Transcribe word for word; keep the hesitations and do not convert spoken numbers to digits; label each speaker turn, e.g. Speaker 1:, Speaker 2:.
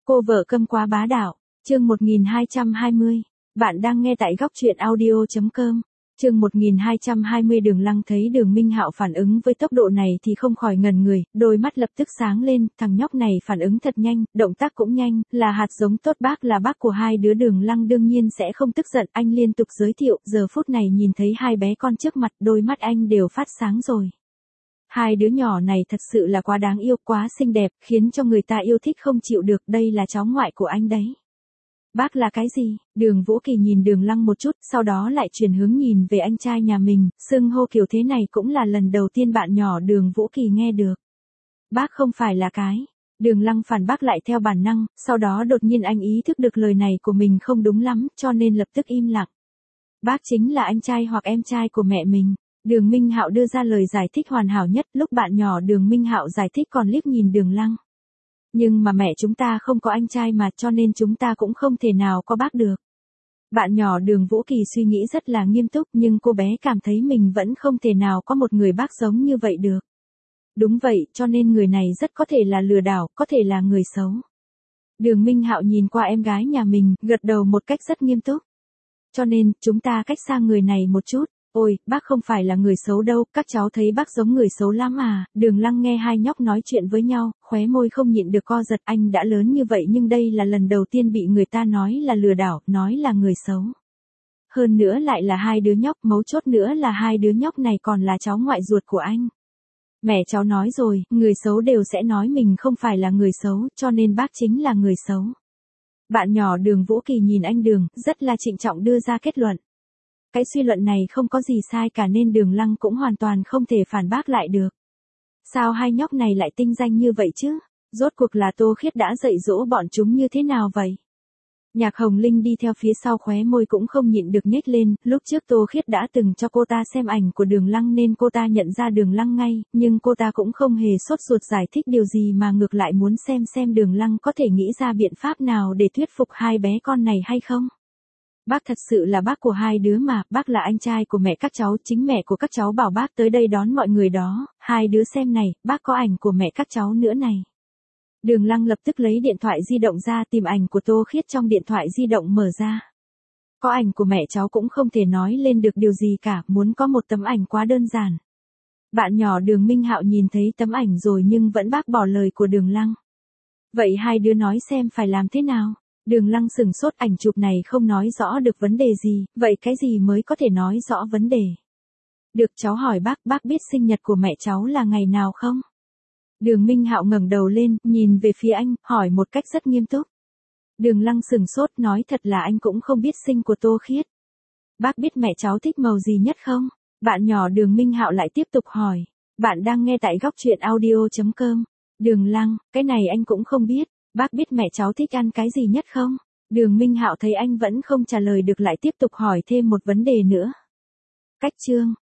Speaker 1: Cô vợ câm quá bá đạo, chương một nghìn hai trăm hai mươi. Bạn đang nghe tại góc truyện audio chấm com. Chương một nghìn hai trăm hai mươi. Đường Lăng thấy Đường Minh Hạo phản ứng với tốc độ này thì không khỏi ngẩn người, đôi mắt lập tức sáng lên, thằng nhóc này phản ứng thật nhanh, động tác cũng nhanh, là hạt giống tốt. Bác là bác của hai đứa. Đường Lăng đương nhiên sẽ không tức giận, anh liên tục giới thiệu, giờ phút này nhìn thấy hai bé con trước mặt, đôi mắt anh đều phát sáng rồi. Hai đứa nhỏ này thật sự là quá đáng yêu, quá xinh đẹp, khiến cho người ta yêu thích không chịu được, đây là cháu ngoại của anh đấy. Bác là cái gì? Đường Vũ Kỳ nhìn Đường Lăng một chút, sau đó lại chuyển hướng nhìn về anh trai nhà mình, xưng hô kiểu thế này cũng là lần đầu tiên bạn nhỏ Đường Vũ Kỳ nghe được. Bác không phải là cái. Đường Lăng phản bác lại theo bản năng, sau đó đột nhiên anh ý thức được lời này của mình không đúng lắm, cho nên lập tức im lặng. Bác chính là anh trai hoặc em trai của mẹ mình. Đường Minh Hạo đưa ra lời giải thích hoàn hảo nhất, lúc bạn nhỏ Đường Minh Hạo giải thích còn liếc nhìn Đường Lăng. Nhưng mà mẹ chúng ta không có anh trai mà, cho nên chúng ta cũng không thể nào có bác được. Bạn nhỏ Đường Vũ Kỳ suy nghĩ rất là nghiêm túc, nhưng cô bé cảm thấy mình vẫn không thể nào có một người bác giống như vậy được. Đúng vậy, cho nên người này rất có thể là lừa đảo, có thể là người xấu. Đường Minh Hạo nhìn qua em gái nhà mình, gật đầu một cách rất nghiêm túc. Cho nên, chúng ta cách xa người này một chút. Ôi, bác không phải là người xấu đâu, các cháu thấy bác giống người xấu lắm à. Đường Lăng nghe hai nhóc nói chuyện với nhau, khóe môi không nhịn được co giật. Anh đã lớn như vậy nhưng đây là lần đầu tiên bị người ta nói là lừa đảo, nói là người xấu. Hơn nữa lại là hai đứa nhóc, mấu chốt nữa là hai đứa nhóc này còn là cháu ngoại ruột của anh. Mẹ cháu nói rồi, người xấu đều sẽ nói mình không phải là người xấu, cho nên bác chính là người xấu. Bạn nhỏ Đường Vũ Kỳ nhìn anh Đường, rất là trịnh trọng đưa ra kết luận. Cái suy luận này không có gì sai cả nên Đường Lăng cũng hoàn toàn không thể phản bác lại được. Sao hai nhóc này lại tinh danh như vậy chứ? Rốt cuộc là Tô Khiết đã dạy dỗ bọn chúng như thế nào vậy? Nhạc Hồng Linh đi theo phía sau khóe môi cũng không nhịn được nhếch lên, lúc trước Tô Khiết đã từng cho cô ta xem ảnh của Đường Lăng nên cô ta nhận ra Đường Lăng ngay, nhưng cô ta cũng không hề sốt ruột giải thích điều gì mà ngược lại muốn xem xem Đường Lăng có thể nghĩ ra biện pháp nào để thuyết phục hai bé con này hay không. Bác thật sự là bác của hai đứa mà, bác là anh trai của mẹ các cháu, chính mẹ của các cháu bảo bác tới đây đón mọi người đó, hai đứa xem này, bác có ảnh của mẹ các cháu nữa này. Đường Lăng lập tức lấy điện thoại di động ra tìm ảnh của Tô Khiết trong điện thoại di động mở ra. Có ảnh của mẹ cháu cũng không thể nói lên được điều gì cả, muốn có một tấm ảnh quá đơn giản. Bạn nhỏ Đường Minh Hạo nhìn thấy tấm ảnh rồi nhưng vẫn bác bỏ lời của Đường Lăng. Vậy hai đứa nói xem phải làm thế nào? Đường Lăng sừng sốt, ảnh chụp này không nói rõ được vấn đề gì, vậy cái gì mới có thể nói rõ vấn đề? Được, cháu hỏi bác, bác biết sinh nhật của mẹ cháu là ngày nào không? Đường Minh Hạo ngẩng đầu lên, nhìn về phía anh, hỏi một cách rất nghiêm túc. Đường Lăng sừng sốt, nói thật là anh cũng không biết sinh của Tô Khiết. Bác biết mẹ cháu thích màu gì nhất không? Bạn nhỏ Đường Minh Hạo lại tiếp tục hỏi. Bạn đang nghe tại góc truyện audio chấm com. Đường Lăng, cái này anh cũng không biết. Bác biết mẹ cháu thích ăn cái gì nhất không? Đường Minh Hạo thấy anh vẫn không trả lời được lại tiếp tục hỏi thêm một vấn đề nữa. Cách chương.